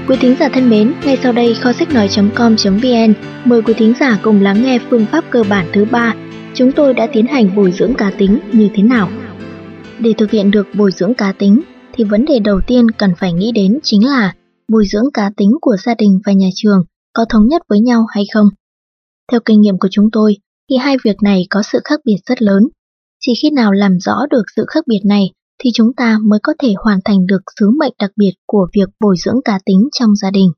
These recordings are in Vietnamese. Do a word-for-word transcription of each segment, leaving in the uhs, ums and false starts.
Quý thính giả thân mến, ngay sau đây kho sách nói chấm com chấm vn mời quý thính giả cùng lắng nghe phương pháp cơ bản thứ ba. Chúng tôi đã tiến hành bồi dưỡng cá tính như thế nào? Để thực hiện được bồi dưỡng cá tính thì vấn đề đầu tiên cần phải nghĩ đến chính là bồi dưỡng cá tính của gia đình và nhà trường có thống nhất với nhau hay không? Theo kinh nghiệm của chúng tôi thì hai việc này có sự khác biệt rất lớn. Chỉ khi nào làm rõ được sự khác biệt này thì chúng ta mới có thể hoàn thành được sứ mệnh đặc biệt của việc bồi dưỡng cá tính trong gia đình.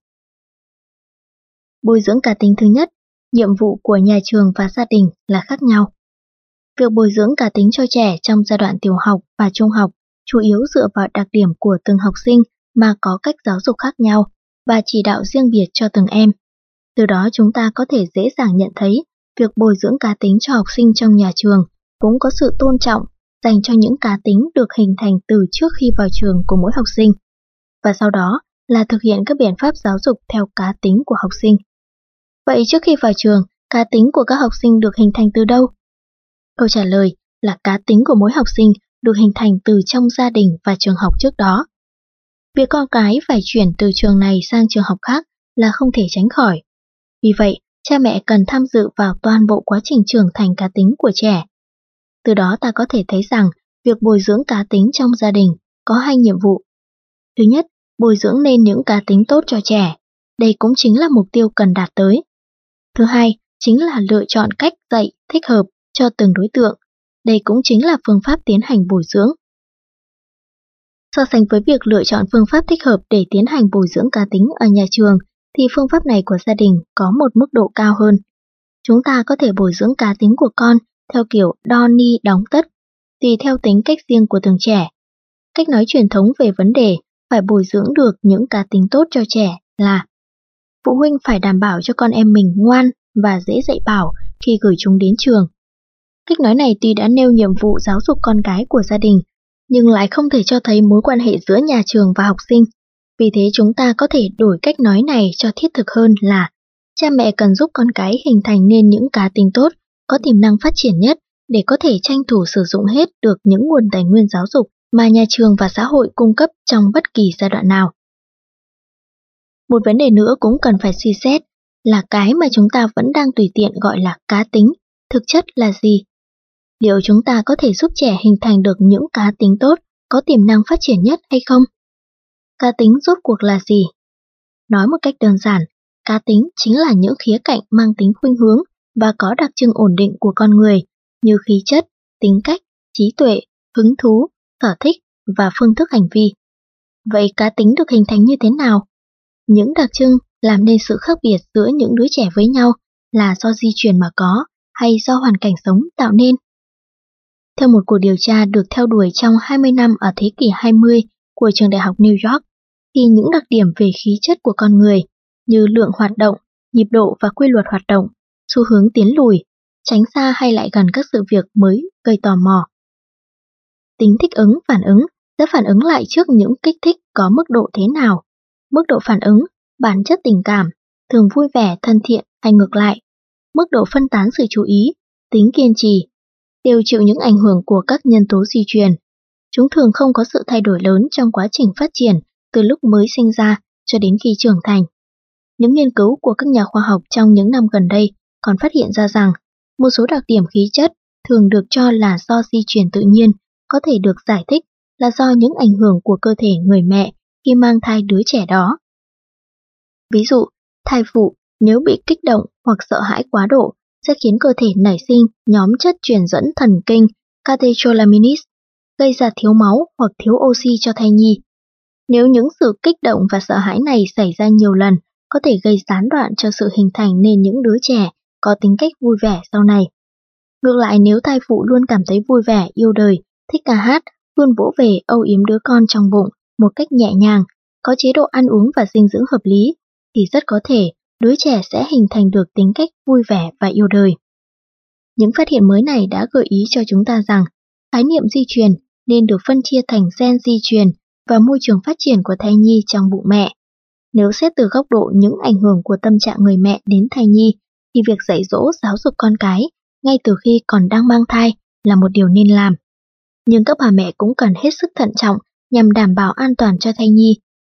Bồi dưỡng cá tính thứ nhất, nhiệm vụ của nhà trường và gia đình là khác nhau. Việc bồi dưỡng cá tính cho trẻ trong giai đoạn tiểu học và trung học chủ yếu dựa vào đặc điểm của từng học sinh mà có cách giáo dục khác nhau và chỉ đạo riêng biệt cho từng em. Từ đó chúng ta có thể dễ dàng nhận thấy việc bồi dưỡng cá tính cho học sinh trong nhà trường cũng có sự tôn trọng dành cho những cá tính được hình thành từ trước khi vào trường của mỗi học sinh, và sau đó là thực hiện các biện pháp giáo dục theo cá tính của học sinh. Vậy trước khi vào trường, cá tính của các học sinh được hình thành từ đâu? Câu trả lời là cá tính của mỗi học sinh được hình thành từ trong gia đình và trường học trước đó. Việc con cái phải chuyển từ trường này sang trường học khác là không thể tránh khỏi. Vì vậy, cha mẹ cần tham dự vào toàn bộ quá trình trưởng thành cá tính của trẻ. Từ đó ta có thể thấy rằng việc bồi dưỡng cá tính trong gia đình có hai nhiệm vụ. Thứ nhất, bồi dưỡng nên những cá tính tốt cho trẻ. Đây cũng chính là mục tiêu cần đạt tới. Thứ hai, chính là lựa chọn cách dạy thích hợp cho từng đối tượng. Đây cũng chính là phương pháp tiến hành bồi dưỡng. So sánh với việc lựa chọn phương pháp thích hợp để tiến hành bồi dưỡng cá tính ở nhà trường, thì phương pháp này của gia đình có một mức độ cao hơn. Chúng ta có thể bồi dưỡng cá tính của con theo kiểu đo ni đóng tất, tùy theo tính cách riêng của từng trẻ. Cách nói truyền thống về vấn đề phải bồi dưỡng được những cá tính tốt cho trẻ là phụ huynh phải đảm bảo cho con em mình ngoan và dễ dạy bảo khi gửi chúng đến trường. Cách nói này tuy đã nêu nhiệm vụ giáo dục con cái của gia đình, nhưng lại không thể cho thấy mối quan hệ giữa nhà trường và học sinh. Vì thế chúng ta có thể đổi cách nói này cho thiết thực hơn là cha mẹ cần giúp con cái hình thành nên những cá tính tốt, có tiềm năng phát triển nhất để có thể tranh thủ sử dụng hết được những nguồn tài nguyên giáo dục mà nhà trường và xã hội cung cấp trong bất kỳ giai đoạn nào. Một vấn đề nữa cũng cần phải suy xét là cái mà chúng ta vẫn đang tùy tiện gọi là cá tính, thực chất là gì? Liệu chúng ta có thể giúp trẻ hình thành được những cá tính tốt, có tiềm năng phát triển nhất hay không? Cá tính rốt cuộc là gì? Nói một cách đơn giản, cá tính chính là những khía cạnh mang tính khuynh hướng và có đặc trưng ổn định của con người như khí chất, tính cách, trí tuệ, hứng thú, sở thích và phương thức hành vi. Vậy cá tính được hình thành như thế nào? Những đặc trưng làm nên sự khác biệt giữa những đứa trẻ với nhau là do di truyền mà có hay do hoàn cảnh sống tạo nên? Theo một cuộc điều tra được theo đuổi trong hai mươi năm ở thế kỷ hai mươi của trường đại học New York, thì những đặc điểm về khí chất của con người như lượng hoạt động, nhịp độ và quy luật hoạt động, xu hướng tiến lùi, tránh xa hay lại gần các sự việc mới gây tò mò. Tính thích ứng, phản ứng sẽ phản ứng lại trước những kích thích có mức độ thế nào. Mức độ phản ứng, bản chất tình cảm, thường vui vẻ, thân thiện hay ngược lại. Mức độ phân tán sự chú ý, tính kiên trì, đều chịu những ảnh hưởng của các nhân tố di truyền. Chúng thường không có sự thay đổi lớn trong quá trình phát triển từ lúc mới sinh ra cho đến khi trưởng thành. Những nghiên cứu của các nhà khoa học trong những năm gần đây còn phát hiện ra rằng một số đặc điểm khí chất thường được cho là do di truyền tự nhiên có thể được giải thích là do những ảnh hưởng của cơ thể người mẹ khi mang thai đứa trẻ đó. Ví dụ, thai phụ nếu bị kích động hoặc sợ hãi quá độ sẽ khiến cơ thể nảy sinh nhóm chất truyền dẫn thần kinh catecholamines, gây ra thiếu máu hoặc thiếu oxy cho thai nhi. Nếu những sự kích động và sợ hãi này xảy ra nhiều lần, có thể gây gián đoạn cho sự hình thành nên những đứa trẻ có tính cách vui vẻ sau này. Ngược lại, nếu thai phụ luôn cảm thấy vui vẻ, yêu đời, thích ca hát, luôn vỗ về âu yếm đứa con trong bụng một cách nhẹ nhàng, có chế độ ăn uống và dinh dưỡng hợp lý, thì rất có thể đứa trẻ sẽ hình thành được tính cách vui vẻ và yêu đời. Những phát hiện mới này đã gợi ý cho chúng ta rằng khái niệm di truyền nên được phân chia thành gen di truyền và môi trường phát triển của thai nhi trong bụng mẹ. Nếu xét từ góc độ những ảnh hưởng của tâm trạng người mẹ đến thai nhi, thì việc dạy dỗ giáo dục con cái ngay từ khi còn đang mang thai là một điều nên làm. Nhưng các bà mẹ cũng cần hết sức thận trọng nhằm đảm bảo an toàn cho thai nhi,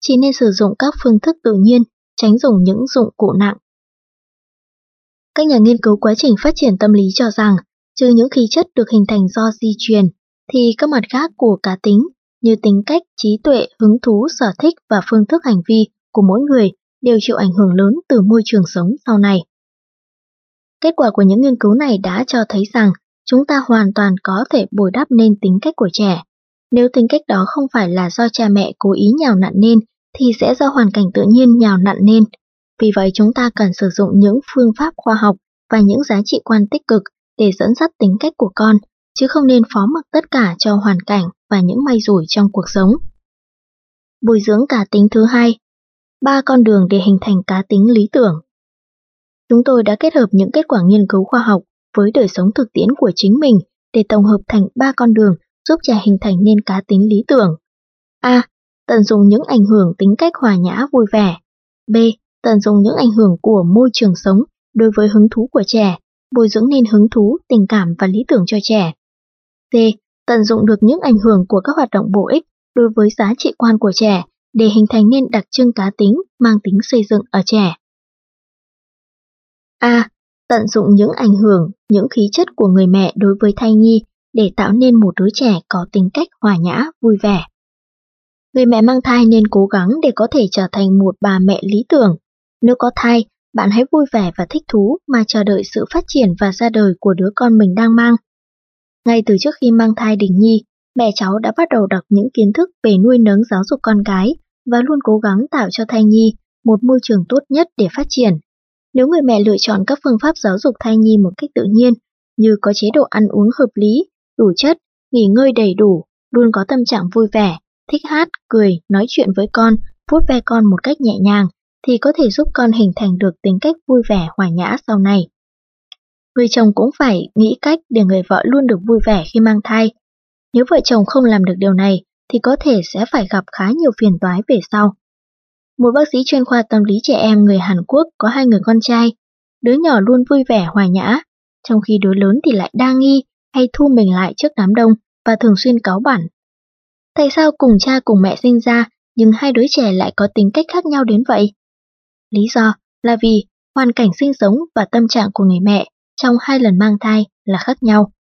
chỉ nên sử dụng các phương thức tự nhiên, tránh dùng những dụng cụ nặng. Các nhà nghiên cứu quá trình phát triển tâm lý cho rằng, trừ những khí chất được hình thành do di truyền, thì các mặt khác của cá tính như tính cách, trí tuệ, hứng thú, sở thích và phương thức hành vi của mỗi người đều chịu ảnh hưởng lớn từ môi trường sống sau này. Kết quả của những nghiên cứu này đã cho thấy rằng chúng ta hoàn toàn có thể bồi đắp nên tính cách của trẻ. Nếu tính cách đó không phải là do cha mẹ cố ý nhào nặn nên, thì sẽ do hoàn cảnh tự nhiên nhào nặn nên. Vì vậy chúng ta cần sử dụng những phương pháp khoa học và những giá trị quan tích cực để dẫn dắt tính cách của con, chứ không nên phó mặc tất cả cho hoàn cảnh và những may rủi trong cuộc sống. Bồi dưỡng cá tính thứ hai, ba con đường để hình thành cá tính lý tưởng. Chúng tôi đã kết hợp những kết quả nghiên cứu khoa học với đời sống thực tiễn của chính mình để tổng hợp thành ba con đường giúp trẻ hình thành nên cá tính lý tưởng. A. Tận dụng những ảnh hưởng tính cách hòa nhã vui vẻ. B. Tận dụng những ảnh hưởng của môi trường sống đối với hứng thú của trẻ, bồi dưỡng nên hứng thú, tình cảm và lý tưởng cho trẻ. C. Tận dụng được những ảnh hưởng của các hoạt động bổ ích đối với giá trị quan của trẻ để hình thành nên đặc trưng cá tính mang tính xây dựng ở trẻ. A. Tận dụng những ảnh hưởng, những khí chất của người mẹ đối với thai nhi để tạo nên một đứa trẻ có tính cách hòa nhã, vui vẻ. Người mẹ mang thai nên cố gắng để có thể trở thành một bà mẹ lý tưởng. Nếu có thai, bạn hãy vui vẻ và thích thú mà chờ đợi sự phát triển và ra đời của đứa con mình đang mang. Ngay từ trước khi mang thai Đình Nhi, mẹ cháu đã bắt đầu đọc những kiến thức về nuôi nấng giáo dục con cái và luôn cố gắng tạo cho thai nhi một môi trường tốt nhất để phát triển. Nếu người mẹ lựa chọn các phương pháp giáo dục thai nhi một cách tự nhiên, như có chế độ ăn uống hợp lý, đủ chất, nghỉ ngơi đầy đủ, luôn có tâm trạng vui vẻ, thích hát, cười, nói chuyện với con, vuốt ve con một cách nhẹ nhàng, thì có thể giúp con hình thành được tính cách vui vẻ hòa nhã sau này. Người chồng cũng phải nghĩ cách để người vợ luôn được vui vẻ khi mang thai. Nếu vợ chồng không làm được điều này, thì có thể sẽ phải gặp khá nhiều phiền toái về sau. Một bác sĩ chuyên khoa tâm lý trẻ em người Hàn Quốc có hai người con trai. Đứa nhỏ luôn vui vẻ hòa nhã, trong khi đứa lớn thì lại đa nghi hay thu mình lại trước đám đông và thường xuyên cáu bẳn. Tại sao cùng cha cùng mẹ sinh ra nhưng hai đứa trẻ lại có tính cách khác nhau đến vậy? Lý do là vì hoàn cảnh sinh sống và tâm trạng của người mẹ trong hai lần mang thai là khác nhau.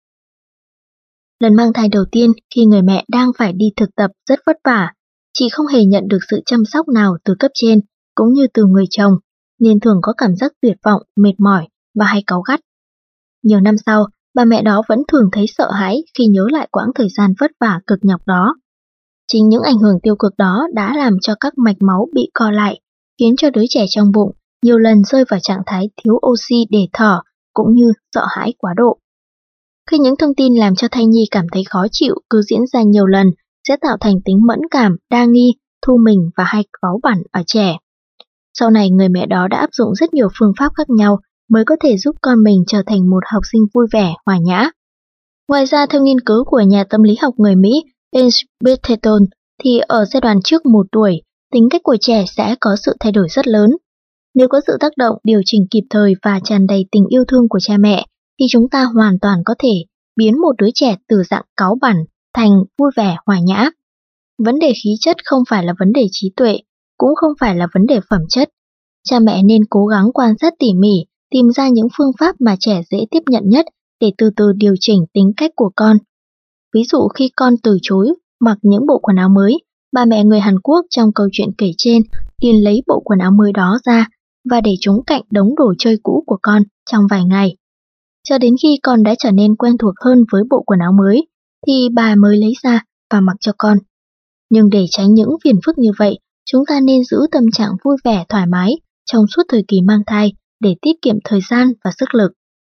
Lần mang thai đầu tiên khi người mẹ đang phải đi thực tập rất vất vả, chị không hề nhận được sự chăm sóc nào từ cấp trên cũng như từ người chồng, nên thường có cảm giác tuyệt vọng, mệt mỏi và hay cáu gắt. Nhiều năm sau, bà mẹ đó vẫn thường thấy sợ hãi khi nhớ lại quãng thời gian vất vả cực nhọc đó. Chính những ảnh hưởng tiêu cực đó đã làm cho các mạch máu bị co lại, khiến cho đứa trẻ trong bụng nhiều lần rơi vào trạng thái thiếu oxy để thở cũng như sợ hãi quá độ. Khi những thông tin làm cho thai nhi cảm thấy khó chịu cứ diễn ra nhiều lần sẽ tạo thành tính mẫn cảm, đa nghi, thu mình và hay cáu bẳn ở trẻ. Sau này người mẹ đó đã áp dụng rất nhiều phương pháp khác nhau mới có thể giúp con mình trở thành một học sinh vui vẻ, hòa nhã. Ngoài ra, theo nghiên cứu của nhà tâm lý học người Mỹ Betheton, thì ở giai đoạn trước một tuổi, tính cách của trẻ sẽ có sự thay đổi rất lớn. Nếu có sự tác động, điều chỉnh kịp thời và tràn đầy tình yêu thương của cha mẹ, thì chúng ta hoàn toàn có thể biến một đứa trẻ từ dạng cáu bẳn thành vui vẻ, hòa nhã. Vấn đề khí chất không phải là vấn đề trí tuệ, cũng không phải là vấn đề phẩm chất. Cha mẹ nên cố gắng quan sát tỉ mỉ, tìm ra những phương pháp mà trẻ dễ tiếp nhận nhất để từ từ điều chỉnh tính cách của con. Ví dụ khi con từ chối mặc những bộ quần áo mới, bà mẹ người Hàn Quốc trong câu chuyện kể trên liền lấy bộ quần áo mới đó ra và để chúng cạnh đống đồ chơi cũ của con trong vài ngày. Cho đến khi con đã trở nên quen thuộc hơn với bộ quần áo mới, thì bà mới lấy ra và mặc cho con. Nhưng để tránh những phiền phức như vậy, chúng ta nên giữ tâm trạng vui vẻ thoải mái trong suốt thời kỳ mang thai để tiết kiệm thời gian và sức lực.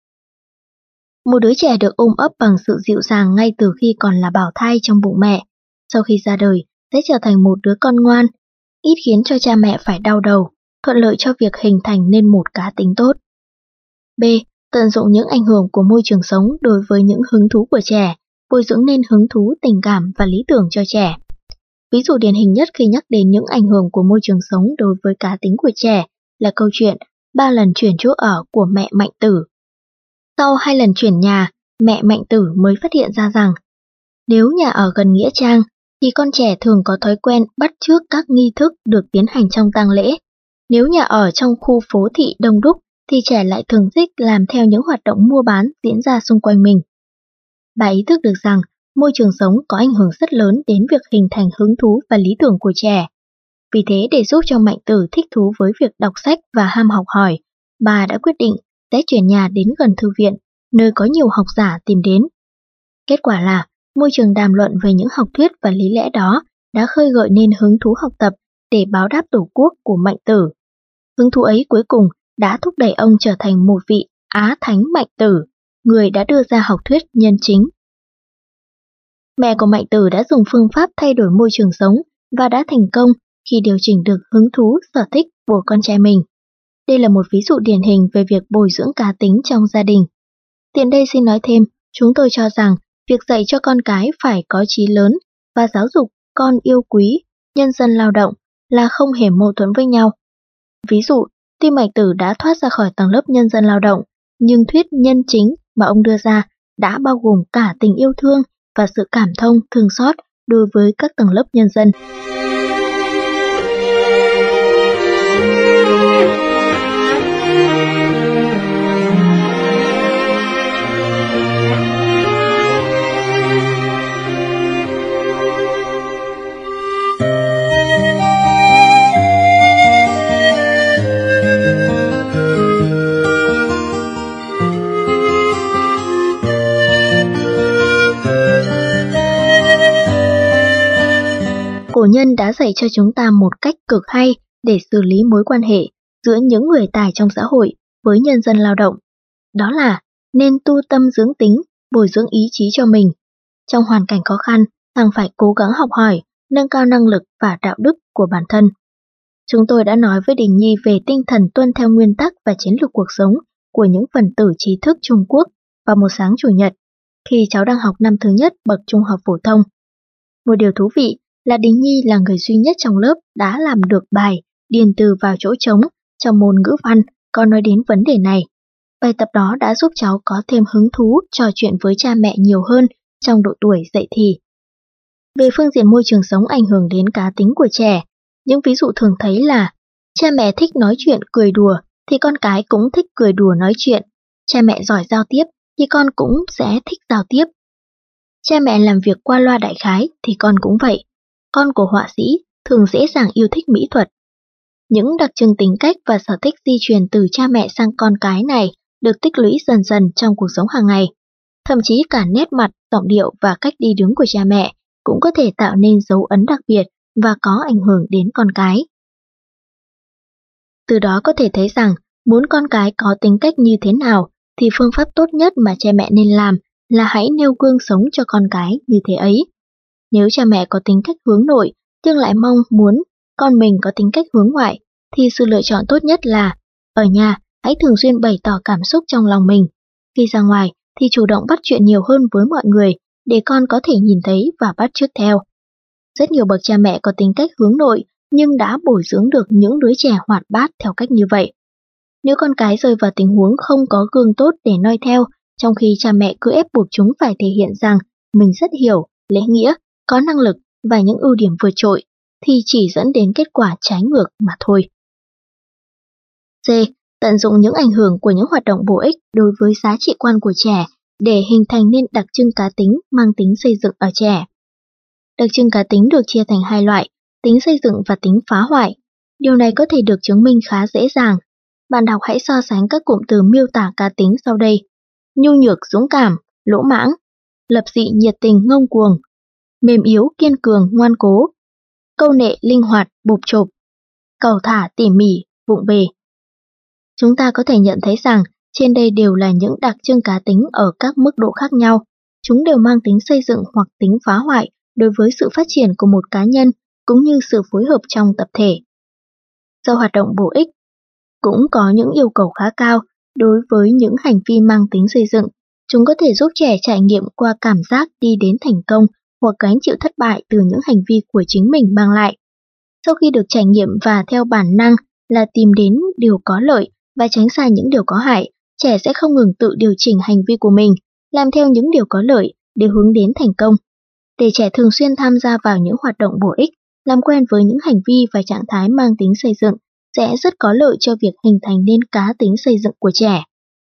Một đứa trẻ được ôm ấp bằng sự dịu dàng ngay từ khi còn là bào thai trong bụng mẹ, sau khi ra đời sẽ trở thành một đứa con ngoan, ít khiến cho cha mẹ phải đau đầu, thuận lợi cho việc hình thành nên một cá tính tốt. B. Tận dụng những ảnh hưởng của môi trường sống đối với những hứng thú của trẻ, bồi dưỡng nên hứng thú, tình cảm và lý tưởng cho trẻ. Ví dụ điển hình nhất khi nhắc đến những ảnh hưởng của môi trường sống đối với cá tính của trẻ là câu chuyện ba lần chuyển chỗ ở của mẹ Mạnh Tử. Sau hai lần chuyển nhà, mẹ Mạnh Tử mới phát hiện ra rằng nếu nhà ở gần nghĩa trang thì con trẻ thường có thói quen bắt chước các nghi thức được tiến hành trong tang lễ. Nếu nhà ở trong khu phố thị đông đúc thì trẻ lại thường thích làm theo những hoạt động mua bán diễn ra xung quanh mình. Bà ý thức được rằng môi trường sống có ảnh hưởng rất lớn đến việc hình thành hứng thú và lý tưởng của trẻ. Vì thế, để giúp cho Mạnh Tử thích thú với việc đọc sách và ham học hỏi, bà đã quyết định sẽ chuyển nhà đến gần thư viện, nơi có nhiều học giả tìm đến. Kết quả là, môi trường đàm luận về những học thuyết và lý lẽ đó đã khơi gợi nên hứng thú học tập để báo đáp Tổ quốc của Mạnh Tử. Hứng thú ấy cuối cùng đã thúc đẩy ông trở thành một vị Á Thánh Mạnh Tử, người đã đưa ra học thuyết nhân chính. Mẹ của Mạnh Tử đã dùng phương pháp thay đổi môi trường sống và đã thành công khi điều chỉnh được hứng thú, sở thích của con trai mình. Đây là một ví dụ điển hình về việc bồi dưỡng cá tính trong gia đình. Tiện đây xin nói thêm, chúng tôi cho rằng việc dạy cho con cái phải có chí lớn và giáo dục con yêu quý, nhân dân lao động là không hề mâu thuẫn với nhau. Ví dụ, tuy Mạnh Tử đã thoát ra khỏi tầng lớp nhân dân lao động, nhưng thuyết nhân chính mà ông đưa ra đã bao gồm cả tình yêu thương và sự cảm thông, thương xót đối với các tầng lớp nhân dân. Cổ nhân đã dạy cho chúng ta một cách cực hay để xử lý mối quan hệ giữa những người tài trong xã hội với nhân dân lao động. Đó là nên tu tâm dưỡng tính, bồi dưỡng ý chí cho mình. Trong hoàn cảnh khó khăn, thằng phải cố gắng học hỏi, nâng cao năng lực và đạo đức của bản thân. Chúng tôi đã nói với Đình Nhi về tinh thần tuân theo nguyên tắc và chiến lược cuộc sống của những phần tử trí thức Trung Quốc vào một sáng Chủ nhật, khi cháu đang học năm thứ nhất bậc trung học phổ thông. Một điều thú vị là Đình Nhi là người duy nhất trong lớp đã làm được bài điền từ vào chỗ trống trong môn ngữ văn có nói đến vấn đề này. Bài tập đó đã giúp cháu có thêm hứng thú trò chuyện với cha mẹ nhiều hơn trong độ tuổi dậy thì. Về phương diện môi trường sống ảnh hưởng đến cá tính của trẻ, những ví dụ thường thấy là cha mẹ thích nói chuyện cười đùa thì con cái cũng thích cười đùa nói chuyện. Cha mẹ giỏi giao tiếp thì con cũng sẽ thích giao tiếp. Cha mẹ làm việc qua loa đại khái thì con cũng vậy. Con của họa sĩ thường dễ dàng yêu thích mỹ thuật. Những đặc trưng tính cách và sở thích di truyền từ cha mẹ sang con cái này được tích lũy dần dần trong cuộc sống hàng ngày. Thậm chí cả nét mặt, giọng điệu và cách đi đứng của cha mẹ cũng có thể tạo nên dấu ấn đặc biệt và có ảnh hưởng đến con cái. Từ đó có thể thấy rằng muốn con cái có tính cách như thế nào thì phương pháp tốt nhất mà cha mẹ nên làm là hãy nêu gương sống cho con cái như thế ấy. Nếu cha mẹ có tính cách hướng nội nhưng lại mong muốn con mình có tính cách hướng ngoại thì sự lựa chọn tốt nhất là ở nhà hãy thường xuyên bày tỏ cảm xúc trong lòng mình. Khi ra ngoài thì chủ động bắt chuyện nhiều hơn với mọi người để con có thể nhìn thấy và bắt chước theo. Rất nhiều bậc cha mẹ có tính cách hướng nội nhưng đã bồi dưỡng được những đứa trẻ hoạt bát theo cách như vậy. Nếu con cái rơi vào tình huống không có gương tốt để noi theo, trong khi cha mẹ cứ ép buộc chúng phải thể hiện rằng mình rất hiểu, lễ nghĩa, có năng lực và những ưu điểm vượt trội, thì chỉ dẫn đến kết quả trái ngược mà thôi. C. Tận dụng những ảnh hưởng của những hoạt động bổ ích đối với giá trị quan của trẻ để hình thành nên đặc trưng cá tính mang tính xây dựng ở trẻ. Đặc trưng cá tính được chia thành hai loại, tính xây dựng và tính phá hoại. Điều này có thể được chứng minh khá dễ dàng. Bạn đọc hãy so sánh các cụm từ miêu tả cá tính sau đây. Nhu nhược dũng cảm, lỗ mãng, lập dị nhiệt tình ngông cuồng, mềm yếu kiên cường ngoan cố, câu nệ linh hoạt bộp chộp, cầu thả tỉ mỉ vụng về. Chúng ta có thể nhận thấy rằng trên đây đều là những đặc trưng cá tính ở các mức độ khác nhau. Chúng đều mang tính xây dựng hoặc tính phá hoại đối với sự phát triển của một cá nhân cũng như sự phối hợp trong tập thể. Do hoạt động bổ ích cũng có những yêu cầu khá cao đối với những hành vi mang tính xây dựng. Chúng có thể giúp trẻ trải nghiệm qua cảm giác đi đến thành công hoặc gánh chịu thất bại từ những hành vi của chính mình mang lại. Sau khi được trải nghiệm và theo bản năng là tìm đến điều có lợi và tránh xa những điều có hại, trẻ sẽ không ngừng tự điều chỉnh hành vi của mình, làm theo những điều có lợi để hướng đến thành công. để trẻ thường xuyên tham gia vào những hoạt động bổ ích, làm quen với những hành vi và trạng thái mang tính xây dựng sẽ rất có lợi cho việc hình thành nên cá tính xây dựng của trẻ.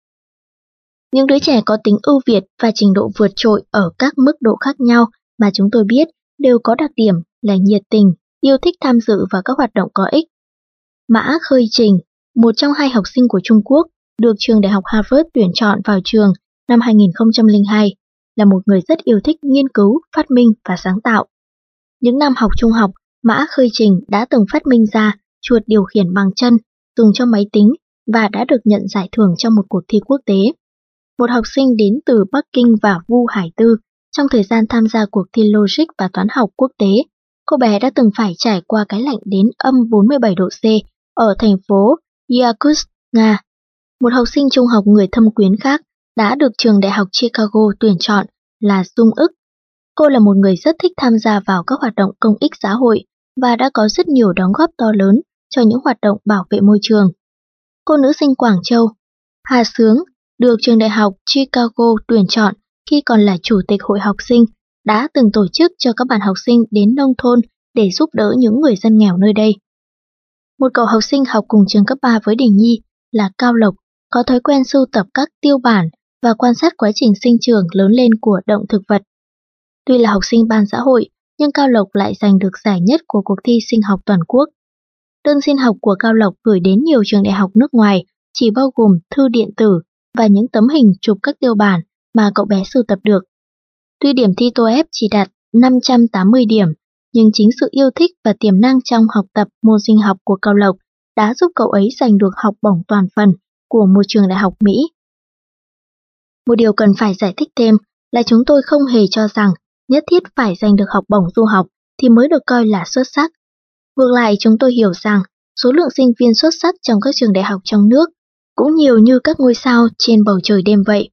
Những đứa trẻ có tính ưu việt và trình độ vượt trội ở các mức độ khác nhau mà chúng tôi biết đều có đặc điểm là nhiệt tình, yêu thích tham dự vào các hoạt động có ích. Mã Khơi Trình, một trong hai học sinh của Trung Quốc, được trường Đại học Harvard tuyển chọn vào trường năm hai nghìn không trăm lẻ hai, là một người rất yêu thích nghiên cứu, phát minh và sáng tạo. Những năm học trung học, Mã Khơi Trình đã từng phát minh ra chuột điều khiển bằng chân dùng cho máy tính và đã được nhận giải thưởng trong một cuộc thi quốc tế. Một học sinh đến từ Bắc Kinh và Vu Hải Tư, trong thời gian tham gia cuộc thi logic và toán học quốc tế, cô bé đã từng phải trải qua cái lạnh đến âm bốn mươi bảy độ C ở thành phố Yakutsk, Nga. Một học sinh trung học người thâm quyến khác đã được trường Đại học Chicago tuyển chọn là Dung Ức. Cô là một người rất thích tham gia vào các hoạt động công ích xã hội và đã có rất nhiều đóng góp to lớn cho những hoạt động bảo vệ môi trường. Cô nữ sinh Quảng Châu, Hà Sướng, được trường Đại học Chicago tuyển chọn khi còn là chủ tịch hội học sinh, đã từng tổ chức cho các bạn học sinh đến nông thôn để giúp đỡ những người dân nghèo nơi đây. Một cậu học sinh học cùng trường cấp ba với Đình Nhi là Cao Lộc, có thói quen sưu tập các tiêu bản và quan sát quá trình sinh trưởng lớn lên của động thực vật. Tuy là học sinh ban xã hội, nhưng Cao Lộc lại giành được giải nhất của cuộc thi sinh học toàn quốc. Đơn xin học của Cao Lộc gửi đến nhiều trường đại học nước ngoài chỉ bao gồm thư điện tử và những tấm hình chụp các tiêu bản mà cậu bé sưu tập được. Tuy điểm thi tô ép chỉ đạt năm trăm tám mươi điểm, nhưng chính sự yêu thích và tiềm năng trong học tập môn sinh học của Cao Lộc đã giúp cậu ấy giành được học bổng toàn phần của một trường đại học Mỹ. Một điều cần phải giải thích thêm là chúng tôi không hề cho rằng nhất thiết phải giành được học bổng du học thì mới được coi là xuất sắc. Ngược lại, chúng tôi hiểu rằng số lượng sinh viên xuất sắc trong các trường đại học trong nước cũng nhiều như các ngôi sao trên bầu trời đêm vậy.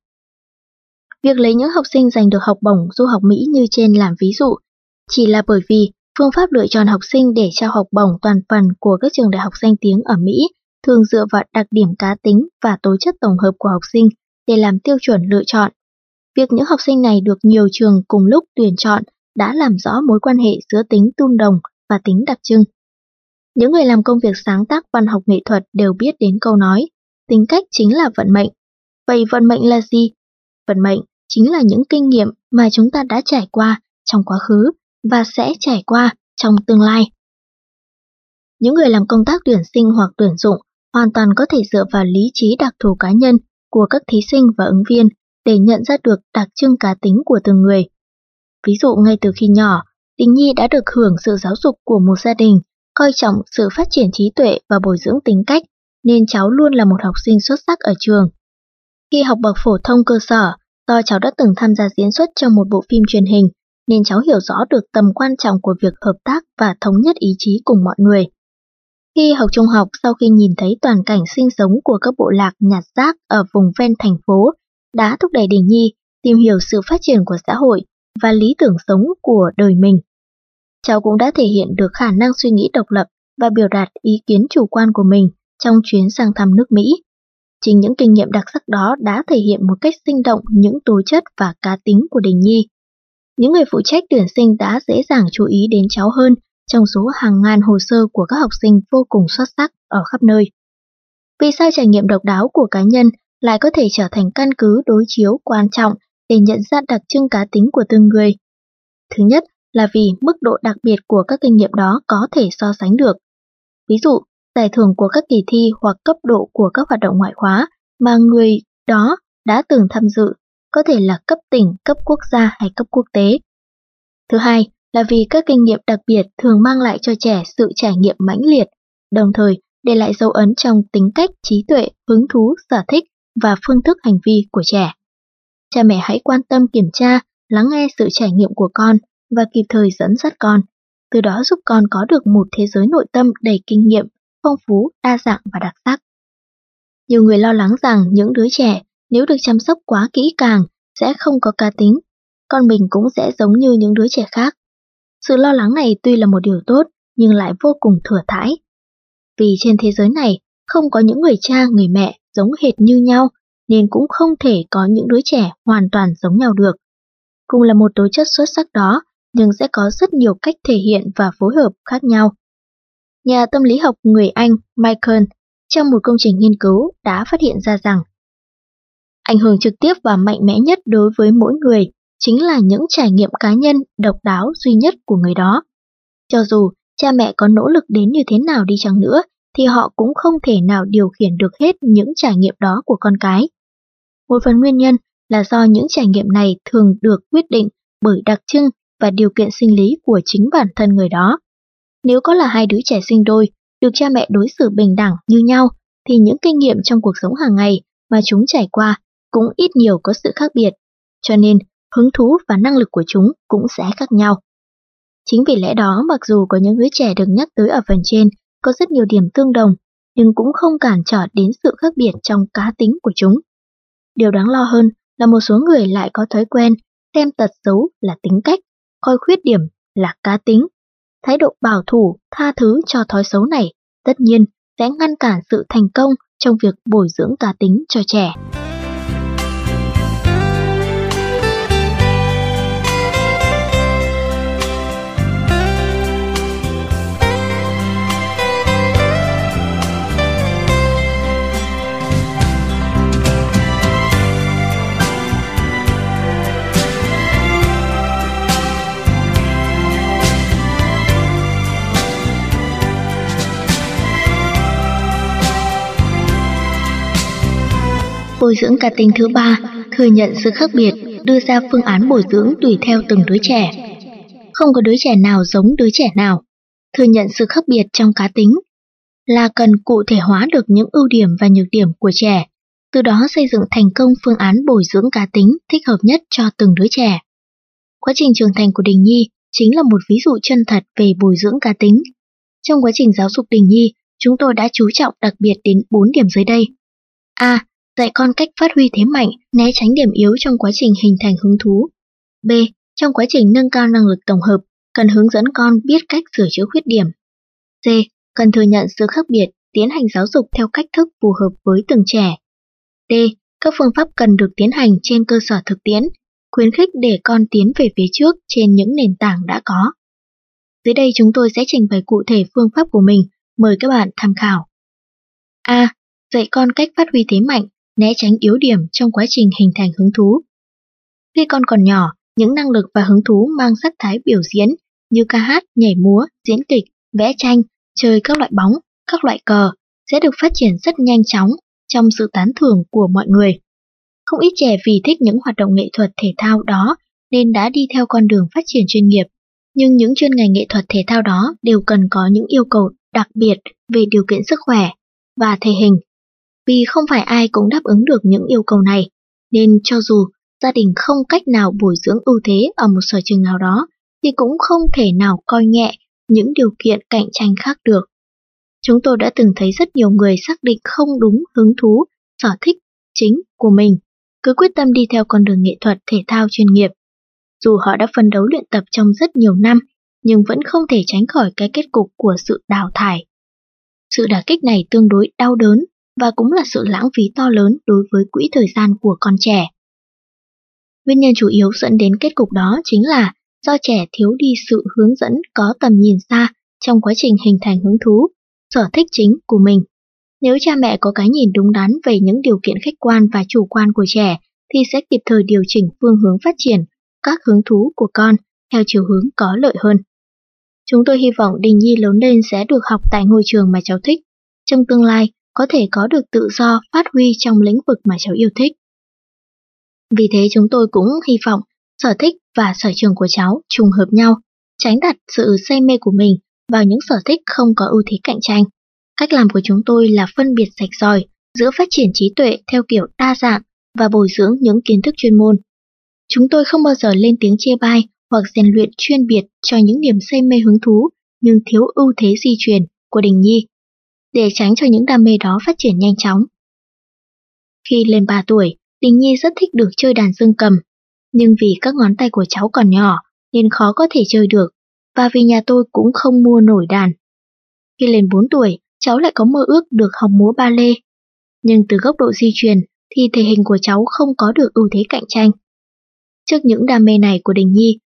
Việc lấy những học sinh giành được học bổng du học Mỹ như trên làm ví dụ chỉ là bởi vì phương pháp lựa chọn học sinh để trao học bổng toàn phần của các trường đại học danh tiếng ở Mỹ thường dựa vào đặc điểm cá tính và tố chất tổng hợp của học sinh để làm tiêu chuẩn lựa chọn. Việc những học sinh này được nhiều trường cùng lúc tuyển chọn đã làm rõ mối quan hệ giữa tính tương đồng và tính đặc trưng. Những người làm công việc sáng tác văn học nghệ thuật đều biết đến câu nói, tính cách chính là vận mệnh. Vậy vận mệnh là gì? Vận mệnh chính là những kinh nghiệm mà chúng ta đã trải qua trong quá khứ và sẽ trải qua trong tương lai. Những người làm công tác tuyển sinh hoặc tuyển dụng hoàn toàn có thể dựa vào lý trí đặc thù cá nhân của các thí sinh và ứng viên để nhận ra được đặc trưng cá tính của từng người. Ví dụ ngay từ khi nhỏ, Đình Nhi đã được hưởng sự giáo dục của một gia đình coi trọng sự phát triển trí tuệ và bồi dưỡng tính cách, nên cháu luôn là một học sinh xuất sắc ở trường. Khi học bậc phổ thông cơ sở, do cháu đã từng tham gia diễn xuất trong một bộ phim truyền hình, nên cháu hiểu rõ được tầm quan trọng của việc hợp tác và thống nhất ý chí cùng mọi người. Khi học trung học, sau khi nhìn thấy toàn cảnh sinh sống của các bộ lạc nhặt rác ở vùng ven thành phố, đã thúc đẩy Đình Nhi tìm hiểu sự phát triển của xã hội và lý tưởng sống của đời mình. Cháu cũng đã thể hiện được khả năng suy nghĩ độc lập và biểu đạt ý kiến chủ quan của mình trong chuyến sang thăm nước Mỹ. Chính những kinh nghiệm đặc sắc đó đã thể hiện một cách sinh động những tố chất và cá tính của Đình Nhi. Những người phụ trách tuyển sinh đã dễ dàng chú ý đến cháu hơn trong số hàng ngàn hồ sơ của các học sinh vô cùng xuất sắc ở khắp nơi. Vì sao trải nghiệm độc đáo của cá nhân lại có thể trở thành căn cứ đối chiếu quan trọng để nhận ra đặc trưng cá tính của từng người? Thứ nhất là vì mức độ đặc biệt của các kinh nghiệm đó có thể so sánh được. Ví dụ, giải thưởng của các kỳ thi hoặc cấp độ của các hoạt động ngoại khóa mà người đó đã từng tham dự có thể là cấp tỉnh, cấp quốc gia hay cấp quốc tế. Thứ hai là vì các kinh nghiệm đặc biệt thường mang lại cho trẻ sự trải nghiệm mãnh liệt, đồng thời để lại dấu ấn trong tính cách, trí tuệ, hứng thú, sở thích và phương thức hành vi của trẻ. Cha mẹ hãy quan tâm kiểm tra, lắng nghe sự trải nghiệm của con và kịp thời dẫn dắt con, từ đó giúp con có được một thế giới nội tâm đầy kinh nghiệm, phong phú, đa dạng và đặc sắc. Nhiều người lo lắng rằng những đứa trẻ nếu được chăm sóc quá kỹ càng sẽ không có cá tính, con mình cũng sẽ giống như những đứa trẻ khác. Sự lo lắng này tuy là một điều tốt nhưng lại vô cùng thừa thãi. Vì trên thế giới này không có những người cha, người mẹ giống hệt như nhau nên cũng không thể có những đứa trẻ hoàn toàn giống nhau được. Cùng là một tố chất xuất sắc đó nhưng sẽ có rất nhiều cách thể hiện và phối hợp khác nhau. Nhà tâm lý học người Anh Michael trong một công trình nghiên cứu đã phát hiện ra rằng ảnh hưởng trực tiếp và mạnh mẽ nhất đối với mỗi người chính là những trải nghiệm cá nhân độc đáo duy nhất của người đó. Cho dù cha mẹ có nỗ lực đến như thế nào đi chăng nữa, thì họ cũng không thể nào điều khiển được hết những trải nghiệm đó của con cái. Một phần nguyên nhân là do những trải nghiệm này thường được quyết định bởi đặc trưng và điều kiện sinh lý của chính bản thân người đó. Nếu có là hai đứa trẻ sinh đôi, được cha mẹ đối xử bình đẳng như nhau, thì những kinh nghiệm trong cuộc sống hàng ngày mà chúng trải qua cũng ít nhiều có sự khác biệt, cho nên hứng thú và năng lực của chúng cũng sẽ khác nhau. Chính vì lẽ đó, mặc dù có những đứa trẻ được nhắc tới ở phần trên có rất nhiều điểm tương đồng, nhưng cũng không cản trở đến sự khác biệt trong cá tính của chúng. Điều đáng lo hơn là một số người lại có thói quen xem tật xấu là tính cách, coi khuyết điểm là cá tính. Thái độ bảo thủ, tha thứ cho thói xấu này tất nhiên sẽ ngăn cản sự thành công trong việc bồi dưỡng cá tính cho trẻ. Bồi dưỡng cá tính thứ ba, thừa nhận sự khác biệt, đưa ra phương án bồi dưỡng tùy theo từng đứa trẻ. Không có đứa trẻ nào giống đứa trẻ nào. Thừa nhận sự khác biệt trong cá tính là cần cụ thể hóa được những ưu điểm và nhược điểm của trẻ, từ đó xây dựng thành công phương án bồi dưỡng cá tính thích hợp nhất cho từng đứa trẻ. Quá trình trưởng thành của Đình Nhi chính là một ví dụ chân thật về bồi dưỡng cá tính. Trong quá trình giáo dục Đình Nhi, chúng tôi đã chú trọng đặc biệt đến bốn điểm dưới đây. A. Dạy con cách phát huy thế mạnh, né tránh điểm yếu trong quá trình hình thành hứng thú. B. Trong quá trình nâng cao năng lực tổng hợp, cần hướng dẫn con biết cách sửa chữa khuyết điểm. C. Cần thừa nhận sự khác biệt, tiến hành giáo dục theo cách thức phù hợp với từng trẻ. D. Các phương pháp cần được tiến hành trên cơ sở thực tiễn, khuyến khích để con tiến về phía trước trên những nền tảng đã có. Dưới đây chúng tôi sẽ trình bày cụ thể phương pháp của mình, mời các bạn tham khảo. A. Dạy con cách phát huy thế mạnh, né tránh yếu điểm trong quá trình hình thành hứng thú. Khi con còn nhỏ, những năng lực và hứng thú mang sắc thái biểu diễn như ca hát, nhảy múa, diễn kịch, vẽ tranh, chơi các loại bóng, các loại cờ sẽ được phát triển rất nhanh chóng trong sự tán thưởng của mọi người. Không ít trẻ vì thích những hoạt động nghệ thuật thể thao đó nên đã đi theo con đường phát triển chuyên nghiệp, nhưng những chuyên ngành nghệ thuật thể thao đó đều cần có những yêu cầu đặc biệt về điều kiện sức khỏe và thể hình. Vì không phải ai cũng đáp ứng được những yêu cầu này, nên cho dù gia đình không cách nào bồi dưỡng ưu thế ở một sở trường nào đó, thì cũng không thể nào coi nhẹ những điều kiện cạnh tranh khác được. Chúng tôi đã từng thấy rất nhiều người xác định không đúng hứng thú, sở thích chính của mình, cứ quyết tâm đi theo con đường nghệ thuật thể thao chuyên nghiệp. Dù họ đã phấn đấu luyện tập trong rất nhiều năm, nhưng vẫn không thể tránh khỏi cái kết cục của sự đào thải. Sự đả kích này tương đối đau đớn, và cũng là sự lãng phí to lớn đối với quỹ thời gian của con trẻ. Nguyên nhân chủ yếu dẫn đến kết cục đó chính là do trẻ thiếu đi sự hướng dẫn có tầm nhìn xa trong quá trình hình thành hứng thú, sở thích chính của mình. Nếu cha mẹ có cái nhìn đúng đắn về những điều kiện khách quan và chủ quan của trẻ, thì sẽ kịp thời điều chỉnh phương hướng phát triển các hứng thú của con theo chiều hướng có lợi hơn. Chúng tôi hy vọng Đình Nhi lớn lên sẽ được học tại ngôi trường mà cháu thích. Trong tương lai, có thể có được tự do phát huy trong lĩnh vực mà cháu yêu thích. Vì thế chúng tôi cũng hy vọng sở thích và sở trường của cháu trùng hợp nhau, tránh đặt sự say mê của mình vào những sở thích không có ưu thế cạnh tranh. Cách làm của chúng tôi là phân biệt rạch ròi giữa phát triển trí tuệ theo kiểu đa dạng và bồi dưỡng những kiến thức chuyên môn. Chúng tôi không bao giờ lên tiếng chê bai hoặc rèn luyện chuyên biệt cho những niềm say mê hứng thú nhưng thiếu ưu thế di truyền của Đình Nhi, để tránh cho những đam mê đó phát triển nhanh chóng. Khi lên ba tuổi, Đình Nhi rất thích được chơi đàn dương cầm, nhưng vì các ngón tay của cháu còn nhỏ nên khó có thể chơi được, và vì nhà tôi cũng không mua nổi đàn. Khi lên bốn tuổi, cháu lại có mơ ước được học múa ba lê, nhưng từ góc độ di truyền thì thể hình của cháu không có được ưu thế cạnh tranh. Trước những đam mê này của Đình Nhi,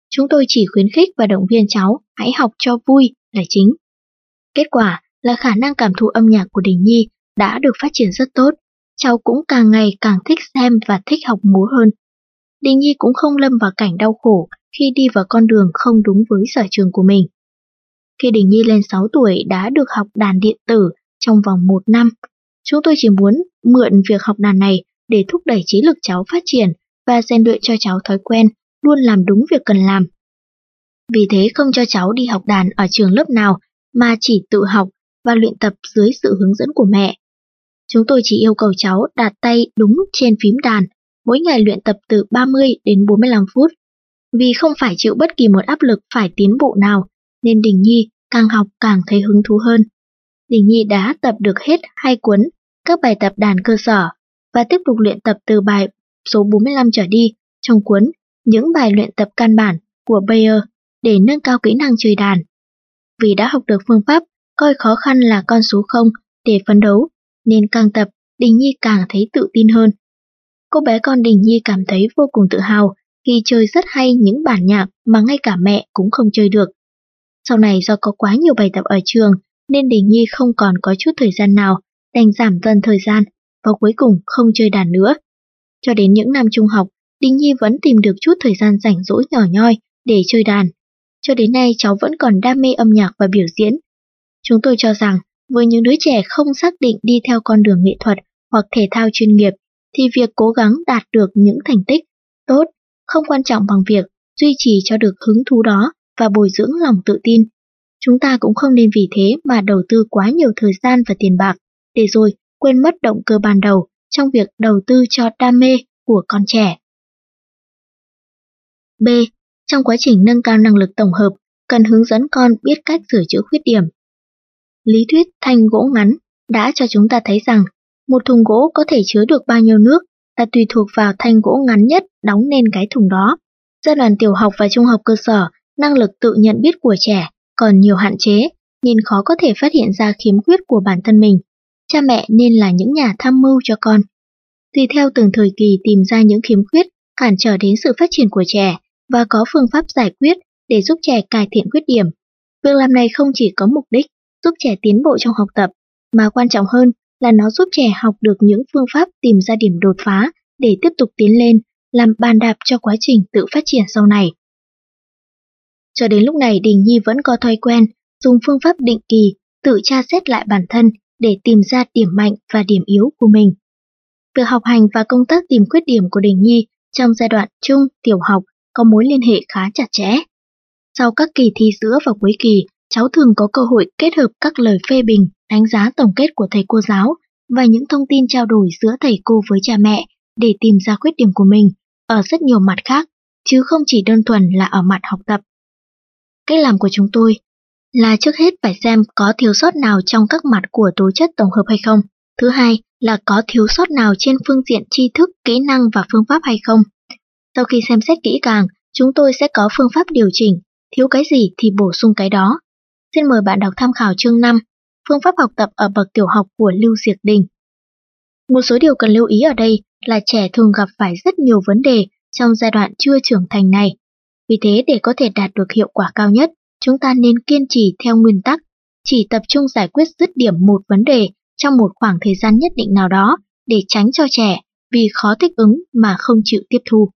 chúng tôi chỉ khuyến khích và động viên cháu hãy học cho vui là chính. Kết quả là khả năng cảm thụ âm nhạc của Đình Nhi đã được phát triển rất tốt, cháu cũng càng ngày càng thích xem và thích học múa hơn. Đình Nhi cũng không lâm vào cảnh đau khổ khi đi vào con đường không đúng với sở trường của mình. Khi Đình Nhi lên sáu tuổi đã được học đàn điện tử trong vòng một năm, chúng tôi chỉ muốn mượn việc học đàn này để thúc đẩy trí lực cháu phát triển và rèn luyện cho cháu thói quen luôn làm đúng việc cần làm. Vì thế không cho cháu đi học đàn ở trường lớp nào mà chỉ tự học và luyện tập dưới sự hướng dẫn của mẹ. Chúng tôi chỉ yêu cầu cháu đặt tay đúng trên phím đàn, mỗi ngày luyện tập từ ba mươi đến bốn mươi lăm phút. Vì không phải chịu bất kỳ một áp lực phải tiến bộ nào, nên Đình Nhi càng học càng thấy hứng thú hơn. Đình Nhi đã tập được hết hai cuốn các bài tập đàn cơ sở và tiếp tục luyện tập từ bài số bốn mươi lăm trở đi trong cuốn những bài luyện tập căn bản của Bayer để nâng cao kỹ năng chơi đàn. Vì đã học được phương pháp coi khó khăn là con số không để phấn đấu, nên càng tập, Đình Nhi càng thấy tự tin hơn. Cô bé con Đình Nhi cảm thấy vô cùng tự hào khi chơi rất hay những bản nhạc mà ngay cả mẹ cũng không chơi được. Sau này do có quá nhiều bài tập ở trường, nên Đình Nhi không còn có chút thời gian nào, đành giảm dần thời gian, và cuối cùng không chơi đàn nữa. Cho đến những năm trung học, Đình Nhi vẫn tìm được chút thời gian rảnh rỗi nhỏ nhoi để chơi đàn. Cho đến nay cháu vẫn còn đam mê âm nhạc và biểu diễn. Chúng tôi cho rằng, với những đứa trẻ không xác định đi theo con đường nghệ thuật hoặc thể thao chuyên nghiệp, thì việc cố gắng đạt được những thành tích tốt không quan trọng bằng việc duy trì cho được hứng thú đó và bồi dưỡng lòng tự tin. Chúng ta cũng không nên vì thế mà đầu tư quá nhiều thời gian và tiền bạc, để rồi quên mất động cơ ban đầu trong việc đầu tư cho đam mê của con trẻ. B. Trong quá trình nâng cao năng lực tổng hợp, cần hướng dẫn con biết cách sửa chữa khuyết điểm. Lý thuyết thanh gỗ ngắn đã cho chúng ta thấy rằng một thùng gỗ có thể chứa được bao nhiêu nước là tùy thuộc vào thanh gỗ ngắn nhất đóng nên cái thùng đó. Giai đoạn tiểu học và trung học cơ sở, năng lực tự nhận biết của trẻ còn nhiều hạn chế, nên khó có thể phát hiện ra khiếm khuyết của bản thân mình. Cha mẹ nên là những nhà tham mưu cho con. Tùy theo từng thời kỳ tìm ra những khiếm khuyết cản trở đến sự phát triển của trẻ và có phương pháp giải quyết để giúp trẻ cải thiện khuyết điểm. Việc làm này không chỉ có mục đích giúp trẻ tiến bộ trong học tập, mà quan trọng hơn là nó giúp trẻ học được những phương pháp tìm ra điểm đột phá để tiếp tục tiến lên, làm bàn đạp cho quá trình tự phát triển sau này. Cho đến lúc này Đình Nhi vẫn có thói quen dùng phương pháp định kỳ tự tra xét lại bản thân để tìm ra điểm mạnh và điểm yếu của mình. Việc học hành và công tác tìm khuyết điểm của Đình Nhi trong giai đoạn trung, tiểu học có mối liên hệ khá chặt chẽ. Sau các kỳ thi giữa và cuối kỳ, cháu thường có cơ hội kết hợp các lời phê bình, đánh giá tổng kết của thầy cô giáo và những thông tin trao đổi giữa thầy cô với cha mẹ để tìm ra khuyết điểm của mình ở rất nhiều mặt khác, chứ không chỉ đơn thuần là ở mặt học tập. Cách làm của chúng tôi là trước hết phải xem có thiếu sót nào trong các mặt của tố chất tổng hợp hay không. Thứ hai là có thiếu sót nào trên phương diện tri thức, kỹ năng và phương pháp hay không. Sau khi xem xét kỹ càng, chúng tôi sẽ có phương pháp điều chỉnh, thiếu cái gì thì bổ sung cái đó. Xin mời bạn đọc tham khảo chương năm, phương pháp học tập ở bậc tiểu học của Lưu Diệc Đình. Một số điều cần lưu ý ở đây là trẻ thường gặp phải rất nhiều vấn đề trong giai đoạn chưa trưởng thành này. Vì thế để có thể đạt được hiệu quả cao nhất, chúng ta nên kiên trì theo nguyên tắc, chỉ tập trung giải quyết dứt điểm một vấn đề trong một khoảng thời gian nhất định nào đó để tránh cho trẻ vì khó thích ứng mà không chịu tiếp thu.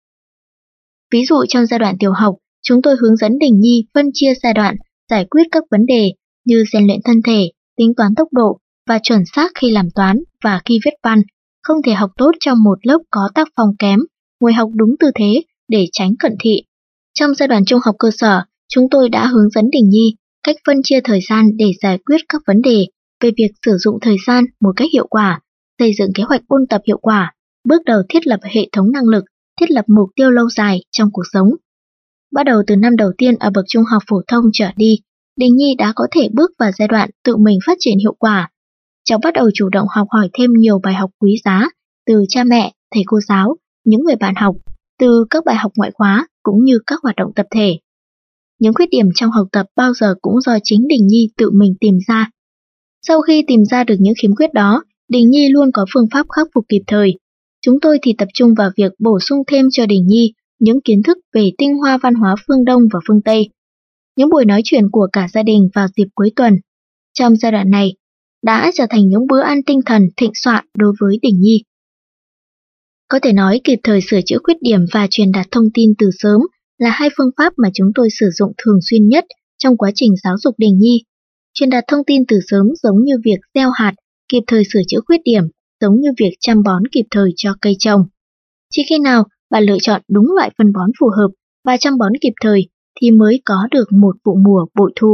Ví dụ trong giai đoạn tiểu học, chúng tôi hướng dẫn Đình Nhi phân chia giai đoạn giải quyết các vấn đề như rèn luyện thân thể, tính toán tốc độ và chuẩn xác khi làm toán và khi viết văn, không thể học tốt trong một lớp có tác phong kém, ngồi học đúng tư thế để tránh cận thị. Trong giai đoạn trung học cơ sở, chúng tôi đã hướng dẫn Đình Nhi cách phân chia thời gian để giải quyết các vấn đề về việc sử dụng thời gian một cách hiệu quả, xây dựng kế hoạch ôn tập hiệu quả, bước đầu thiết lập hệ thống năng lực, thiết lập mục tiêu lâu dài trong cuộc sống. Bắt đầu từ năm đầu tiên ở bậc trung học phổ thông trở đi, Đình Nhi đã có thể bước vào giai đoạn tự mình phát triển hiệu quả. Cháu bắt đầu chủ động học hỏi thêm nhiều bài học quý giá từ cha mẹ, thầy cô giáo, những người bạn học, từ các bài học ngoại khóa cũng như các hoạt động tập thể. Những khuyết điểm trong học tập bao giờ cũng do chính Đình Nhi tự mình tìm ra. Sau khi tìm ra được những khiếm khuyết đó, Đình Nhi luôn có phương pháp khắc phục kịp thời. Chúng tôi thì tập trung vào việc bổ sung thêm cho Đình Nhi những kiến thức về tinh hoa văn hóa phương Đông và phương Tây, những buổi nói chuyện của cả gia đình vào dịp cuối tuần. Trong giai đoạn này, đã trở thành những bữa ăn tinh thần thịnh soạn đối với Đình Nhi. Có thể nói kịp thời sửa chữa khuyết điểm và truyền đạt thông tin từ sớm là hai phương pháp mà chúng tôi sử dụng thường xuyên nhất trong quá trình giáo dục Đình Nhi. Truyền đạt thông tin từ sớm giống như việc gieo hạt, kịp thời sửa chữa khuyết điểm, giống như việc chăm bón kịp thời cho cây trồng. Chỉ khi nào bạn lựa chọn đúng loại phân bón phù hợp và chăm bón kịp thời thì mới có được một vụ mùa bội thu.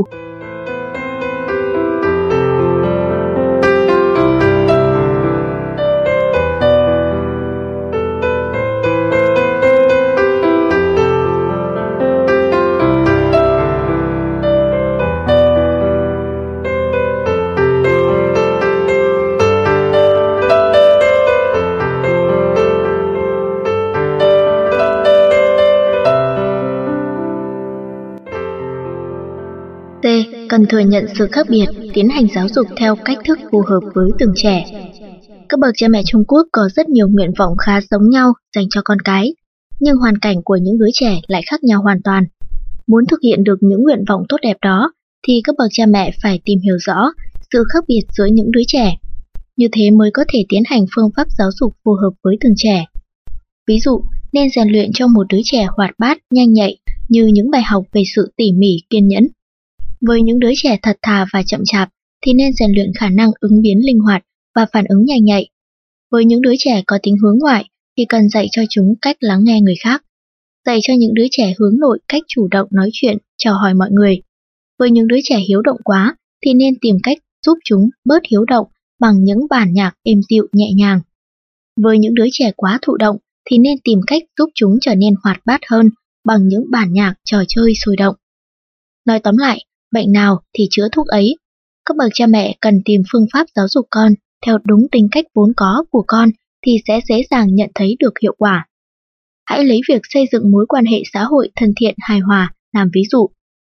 C. Cần thừa nhận sự khác biệt, tiến hành giáo dục theo cách thức phù hợp với từng trẻ. Các bậc cha mẹ Trung Quốc có rất nhiều nguyện vọng khá giống nhau dành cho con cái, nhưng hoàn cảnh của những đứa trẻ lại khác nhau hoàn toàn. Muốn thực hiện được những nguyện vọng tốt đẹp đó, thì các bậc cha mẹ phải tìm hiểu rõ sự khác biệt giữa những đứa trẻ. Như thế mới có thể tiến hành phương pháp giáo dục phù hợp với từng trẻ. Ví dụ, nên rèn luyện cho một đứa trẻ hoạt bát, nhanh nhạy như những bài học về sự tỉ mỉ, kiên nhẫn. Với những đứa trẻ thật thà và chậm chạp thì nên rèn luyện khả năng ứng biến linh hoạt và phản ứng nhanh nhạy. Với những đứa trẻ có tính hướng ngoại thì cần dạy cho chúng cách lắng nghe người khác. Dạy cho những đứa trẻ hướng nội cách chủ động nói chuyện, chào hỏi mọi người. Với những đứa trẻ hiếu động quá thì nên tìm cách giúp chúng bớt hiếu động bằng những bản nhạc êm dịu nhẹ nhàng. Với những đứa trẻ quá thụ động thì nên tìm cách giúp chúng trở nên hoạt bát hơn bằng những bản nhạc trò chơi sôi động. Nói tóm lại, bệnh nào thì chữa thuốc ấy. Các bậc cha mẹ cần tìm phương pháp giáo dục con theo đúng tính cách vốn có của con thì sẽ dễ dàng nhận thấy được hiệu quả. Hãy lấy việc xây dựng mối quan hệ xã hội thân thiện hài hòa làm ví dụ.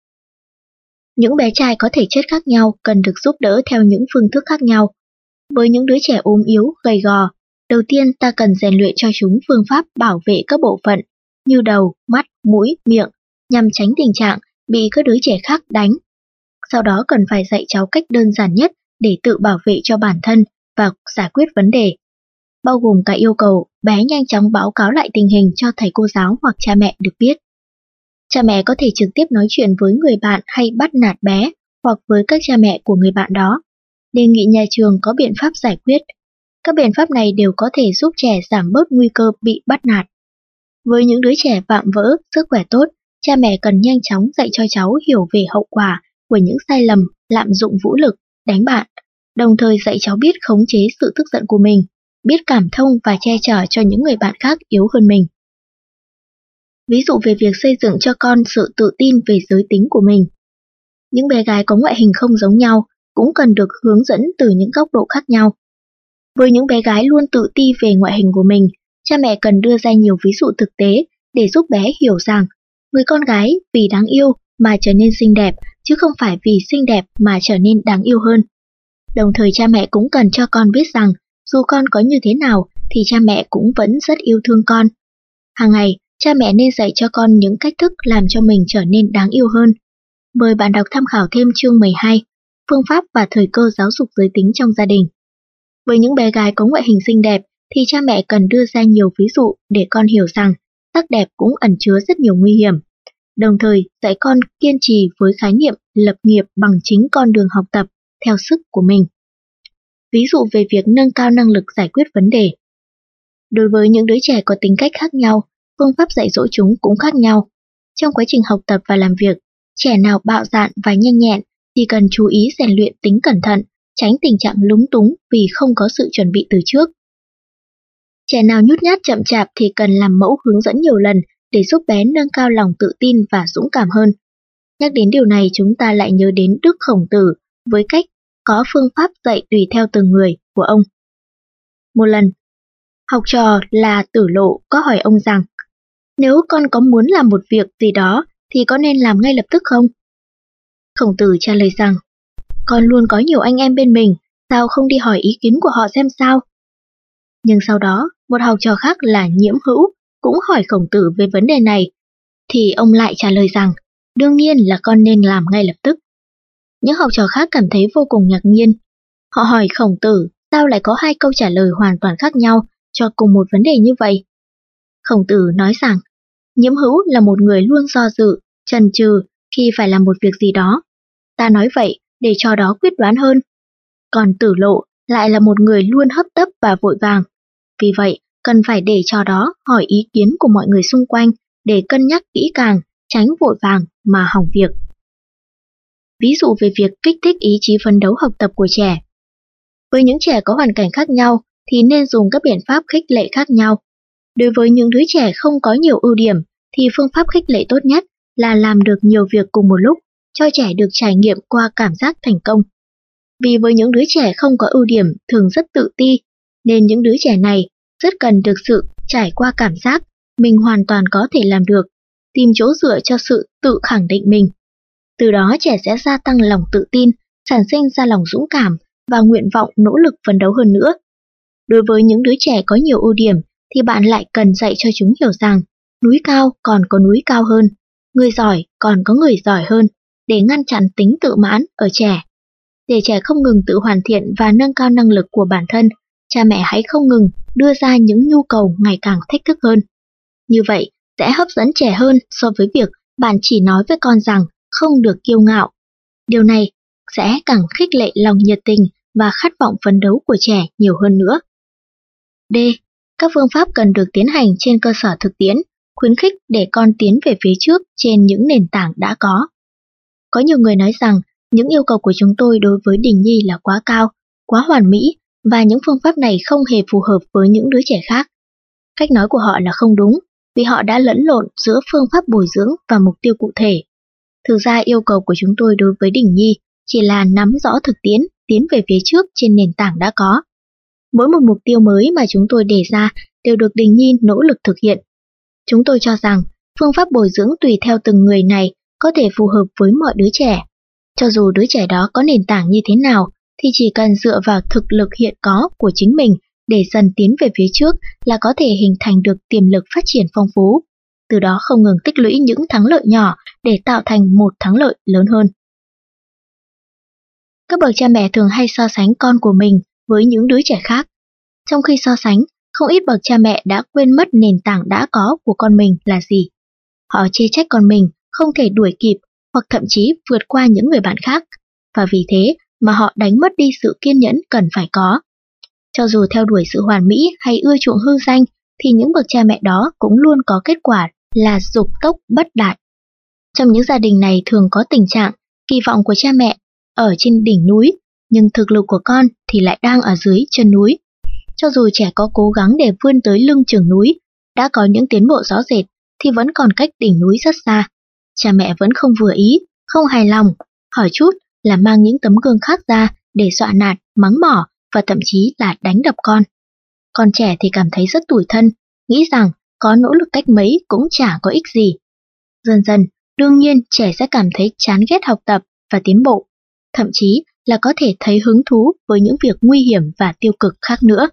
Những bé trai có thể chất khác nhau cần được giúp đỡ theo những phương thức khác nhau. Với những đứa trẻ ốm yếu, gầy gò, đầu tiên ta cần rèn luyện cho chúng phương pháp bảo vệ các bộ phận như đầu, mắt, mũi, miệng nhằm tránh tình trạng bị các đứa trẻ khác đánh. Sau đó cần phải dạy cháu cách đơn giản nhất để tự bảo vệ cho bản thân và giải quyết vấn đề, bao gồm cả yêu cầu bé nhanh chóng báo cáo lại tình hình cho thầy cô giáo hoặc cha mẹ được biết. Cha mẹ có thể trực tiếp nói chuyện với người bạn hay bắt nạt bé hoặc với các cha mẹ của người bạn đó, đề nghị nhà trường có biện pháp giải quyết. Các biện pháp này đều có thể giúp trẻ giảm bớt nguy cơ bị bắt nạt. Với những đứa trẻ vạm vỡ, sức khỏe tốt, cha mẹ cần nhanh chóng dạy cho cháu hiểu về hậu quả của những sai lầm, lạm dụng vũ lực, đánh bạn, đồng thời dạy cháu biết khống chế sự tức giận của mình, biết cảm thông và che chở cho những người bạn khác yếu hơn mình. Ví dụ về việc xây dựng cho con sự tự tin về giới tính của mình. Những bé gái có ngoại hình không giống nhau cũng cần được hướng dẫn từ những góc độ khác nhau. Với những bé gái luôn tự ti về ngoại hình của mình, cha mẹ cần đưa ra nhiều ví dụ thực tế để giúp bé hiểu rằng người con gái vì đáng yêu mà trở nên xinh đẹp, chứ không phải vì xinh đẹp mà trở nên đáng yêu hơn. Đồng thời cha mẹ cũng cần cho con biết rằng dù con có như thế nào thì cha mẹ cũng vẫn rất yêu thương con. Hàng ngày, cha mẹ nên dạy cho con những cách thức làm cho mình trở nên đáng yêu hơn. Mời bạn đọc tham khảo thêm chương mười hai, phương pháp và thời cơ giáo dục giới tính trong gia đình. Với những bé gái có ngoại hình xinh đẹp thì cha mẹ cần đưa ra nhiều ví dụ để con hiểu rằng sắc đẹp cũng ẩn chứa rất nhiều nguy hiểm. Đồng thời dạy con kiên trì với khái niệm lập nghiệp bằng chính con đường học tập theo sức của mình. Ví dụ về việc nâng cao năng lực giải quyết vấn đề. Đối với những đứa trẻ có tính cách khác nhau, phương pháp dạy dỗ chúng cũng khác nhau. Trong quá trình học tập và làm việc, trẻ nào bạo dạn và nhanh nhẹn thì cần chú ý rèn luyện tính cẩn thận, tránh tình trạng lúng túng vì không có sự chuẩn bị từ trước. Trẻ nào nhút nhát chậm chạp thì cần làm mẫu hướng dẫn nhiều lần để giúp bé nâng cao lòng tự tin và dũng cảm hơn. Nhắc đến điều này chúng ta lại nhớ đến Đức Khổng Tử với cách có phương pháp dạy tùy theo từng người của ông. Một lần, học trò là Tử Lộ có hỏi ông rằng, nếu con có muốn làm một việc gì đó thì có nên làm ngay lập tức không? Khổng Tử trả lời rằng, con luôn có nhiều anh em bên mình, sao không đi hỏi ý kiến của họ xem sao? Nhưng sau đó, một học trò khác là Nhiễm Hữu cũng hỏi Khổng Tử về vấn đề này, thì ông lại trả lời rằng đương nhiên là con nên làm ngay lập tức. Những học trò khác cảm thấy vô cùng ngạc nhiên. Họ hỏi Khổng Tử sao lại có hai câu trả lời hoàn toàn khác nhau cho cùng một vấn đề như vậy. Khổng Tử nói rằng Nhiễm Hữu là một người luôn do dự, chần chừ khi phải làm một việc gì đó. Ta nói vậy để cho đó quyết đoán hơn. Còn Tử Lộ lại là một người luôn hấp tấp và vội vàng. Vì vậy, cần phải để cho đó hỏi ý kiến của mọi người xung quanh để cân nhắc kỹ càng, tránh vội vàng mà hỏng việc. Ví dụ về việc kích thích ý chí phấn đấu học tập của trẻ. Với những trẻ có hoàn cảnh khác nhau thì nên dùng các biện pháp khích lệ khác nhau. Đối với những đứa trẻ không có nhiều ưu điểm thì phương pháp khích lệ tốt nhất là làm được nhiều việc cùng một lúc, cho trẻ được trải nghiệm qua cảm giác thành công. Vì với những đứa trẻ không có ưu điểm thường rất tự ti, nên những đứa trẻ này rất cần được sự trải qua cảm giác mình hoàn toàn có thể làm được, tìm chỗ dựa cho sự tự khẳng định mình. Từ đó trẻ sẽ gia tăng lòng tự tin, sản sinh ra lòng dũng cảm và nguyện vọng nỗ lực phấn đấu hơn nữa. Đối với những đứa trẻ có nhiều ưu điểm thì bạn lại cần dạy cho chúng hiểu rằng núi cao còn có núi cao hơn, người giỏi còn có người giỏi hơn, để ngăn chặn tính tự mãn ở trẻ. Để trẻ không ngừng tự hoàn thiện và nâng cao năng lực của bản thân, cha mẹ hãy không ngừng đưa ra những nhu cầu ngày càng thách thức hơn. Như vậy sẽ hấp dẫn trẻ hơn so với việc bạn chỉ nói với con rằng không được kiêu ngạo. Điều này sẽ càng khích lệ lòng nhiệt tình và khát vọng phấn đấu của trẻ nhiều hơn nữa. D. Các phương pháp cần được tiến hành trên cơ sở thực tiễn, khuyến khích để con tiến về phía trước trên những nền tảng đã có. Có nhiều người nói rằng những yêu cầu của chúng tôi đối với Đình Nhi là quá cao, quá hoàn mỹ và những phương pháp này không hề phù hợp với những đứa trẻ khác. Cách nói của họ là không đúng vì họ đã lẫn lộn giữa phương pháp bồi dưỡng và mục tiêu cụ thể. Thực ra yêu cầu của chúng tôi đối với Đình Nhi chỉ là nắm rõ thực tiễn, tiến về phía trước trên nền tảng đã có. Mỗi một mục tiêu mới mà chúng tôi đề ra đều được Đình Nhi nỗ lực thực hiện. Chúng tôi cho rằng phương pháp bồi dưỡng tùy theo từng người này có thể phù hợp với mọi đứa trẻ. Cho dù đứa trẻ đó có nền tảng như thế nào thì chỉ cần dựa vào thực lực hiện có của chính mình để dần tiến về phía trước là có thể hình thành được tiềm lực phát triển phong phú. Từ đó không ngừng tích lũy những thắng lợi nhỏ để tạo thành một thắng lợi lớn hơn. Các bậc cha mẹ thường hay so sánh con của mình với những đứa trẻ khác. Trong khi so sánh, không ít bậc cha mẹ đã quên mất nền tảng đã có của con mình là gì. Họ chê trách con mình không thể đuổi kịp hoặc thậm chí vượt qua những người bạn khác, và vì thế mà họ đánh mất đi sự kiên nhẫn cần phải có. Cho dù theo đuổi sự hoàn mỹ hay ưa chuộng hư danh, thì những bậc cha mẹ đó cũng luôn có kết quả là dục tốc bất đạt. Trong những gia đình này thường có tình trạng kỳ vọng của cha mẹ ở trên đỉnh núi, nhưng thực lực của con thì lại đang ở dưới chân núi. Cho dù trẻ có cố gắng để vươn tới lưng chừng núi, đã có những tiến bộ rõ rệt, thì vẫn còn cách đỉnh núi rất xa. Cha mẹ vẫn không vừa ý, không hài lòng, hỏi chút là mang những tấm gương khác ra để dọa nạt, mắng mỏ và thậm chí là đánh đập con. Con trẻ thì cảm thấy rất tủi thân, nghĩ rằng có nỗ lực cách mấy cũng chả có ích gì. Dần dần, đương nhiên trẻ sẽ cảm thấy chán ghét học tập và tiến bộ, thậm chí là có thể thấy hứng thú với những việc nguy hiểm và tiêu cực khác nữa.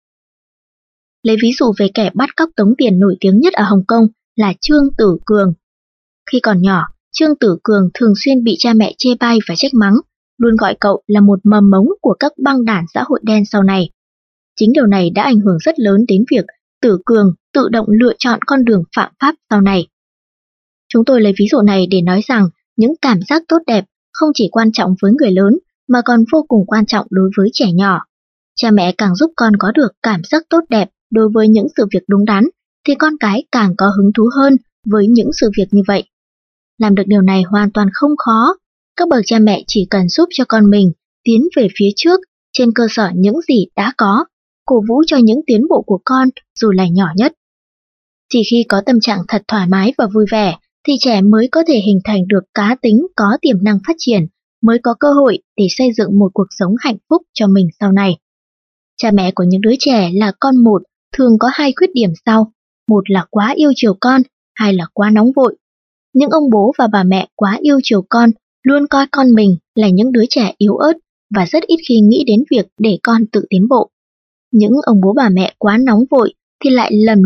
Lấy ví dụ về kẻ bắt cóc tống tiền nổi tiếng nhất ở Hồng Kông là Trương Tử Cường. Khi còn nhỏ, Trương Tử Cường thường xuyên bị cha mẹ chê bai và trách mắng, luôn gọi cậu là một mầm mống của các băng đảng xã hội đen sau này. Chính điều này đã ảnh hưởng rất lớn đến việc Tử Cường tự động lựa chọn con đường phạm pháp sau này. Chúng tôi lấy ví dụ này để nói rằng những cảm giác tốt đẹp không chỉ quan trọng với người lớn mà còn vô cùng quan trọng đối với trẻ nhỏ. Cha mẹ càng giúp con có được cảm giác tốt đẹp đối với những sự việc đúng đắn, thì con cái càng có hứng thú hơn với những sự việc như vậy. Làm được điều này hoàn toàn không khó. Các bậc cha mẹ chỉ cần giúp cho con mình tiến về phía trước trên cơ sở những gì đã có, cổ vũ cho những tiến bộ của con dù là nhỏ nhất. Chỉ khi có tâm trạng thật thoải mái và vui vẻ thì trẻ mới có thể hình thành được cá tính có tiềm năng phát triển, mới có cơ hội để xây dựng một cuộc sống hạnh phúc cho mình sau này. Cha mẹ của những đứa trẻ là con một thường có hai khuyết điểm sau, một là quá yêu chiều con, hai là quá nóng vội. Những ông bố và bà mẹ quá yêu chiều con luôn coi con mình là những đứa trẻ yếu ớt và rất ít khi nghĩ đến việc để con tự tiến bộ. Những ông bố bà mẹ quá nóng vội thì lại lầm lẫn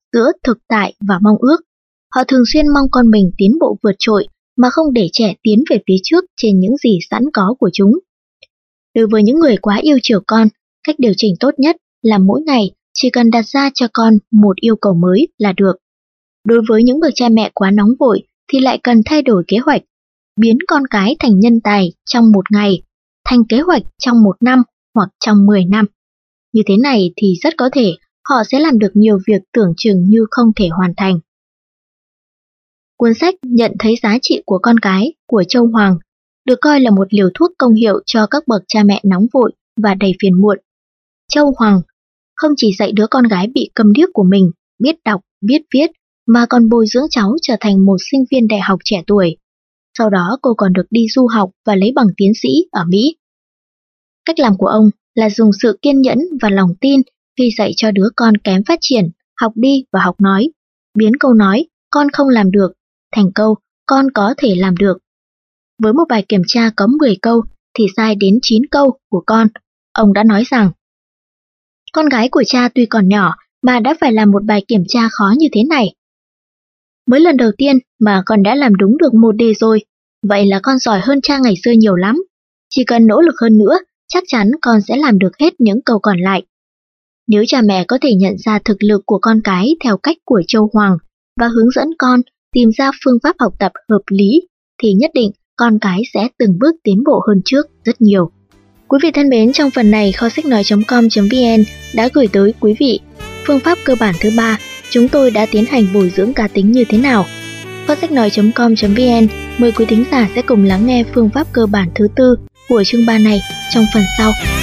giữa thực tại và mong ước. Họ thường xuyên mong con mình tiến bộ vượt trội mà không để trẻ tiến về phía trước trên những gì sẵn có của chúng. Đối với những người quá yêu chiều con, cách điều chỉnh tốt nhất là mỗi ngày chỉ cần đặt ra cho con một yêu cầu mới là được. Đối với những bậc cha mẹ quá nóng vội thì lại cần thay đổi kế hoạch, biến con cái thành nhân tài trong một ngày, thành kế hoạch trong một năm hoặc trong mười năm. Như thế này thì rất có thể họ sẽ làm được nhiều việc tưởng chừng như không thể hoàn thành. Cuốn sách Nhận thấy giá trị của con cái của Châu Hoàng được coi là một liều thuốc công hiệu cho các bậc cha mẹ nóng vội và đầy phiền muộn. Châu Hoàng không chỉ dạy đứa con gái bị câm điếc của mình biết đọc, biết viết, mà còn bồi dưỡng cháu trở thành một sinh viên đại học trẻ tuổi. Sau đó cô còn được đi du học và lấy bằng tiến sĩ ở Mỹ. Cách làm của ông là dùng sự kiên nhẫn và lòng tin khi dạy cho đứa con kém phát triển, học đi và học nói, biến câu nói con không làm được thành câu con có thể làm được. Với một bài kiểm tra có mười câu thì sai đến chín câu của con, ông đã nói rằng con gái của cha tuy còn nhỏ mà đã phải làm một bài kiểm tra khó như thế này. Mới lần đầu tiên mà con đã làm đúng được một đề rồi, vậy là con giỏi hơn cha ngày xưa nhiều lắm. Chỉ cần nỗ lực hơn nữa, chắc chắn con sẽ làm được hết những câu còn lại. Nếu cha mẹ có thể nhận ra thực lực của con cái theo cách của Châu Hoàng và hướng dẫn con tìm ra phương pháp học tập hợp lý, thì nhất định con cái sẽ từng bước tiến bộ hơn trước rất nhiều. Quý vị thân mến, trong phần này kho sách nói chấm com chấm vn đã gửi tới quý vị phương pháp cơ bản thứ ba, chúng tôi đã tiến hành bồi dưỡng cá tính như thế nào. Kho sách nói chấm com chấm vn mời quý thính giả sẽ cùng lắng nghe phương pháp cơ bản thứ tư của chương ba này trong phần sau.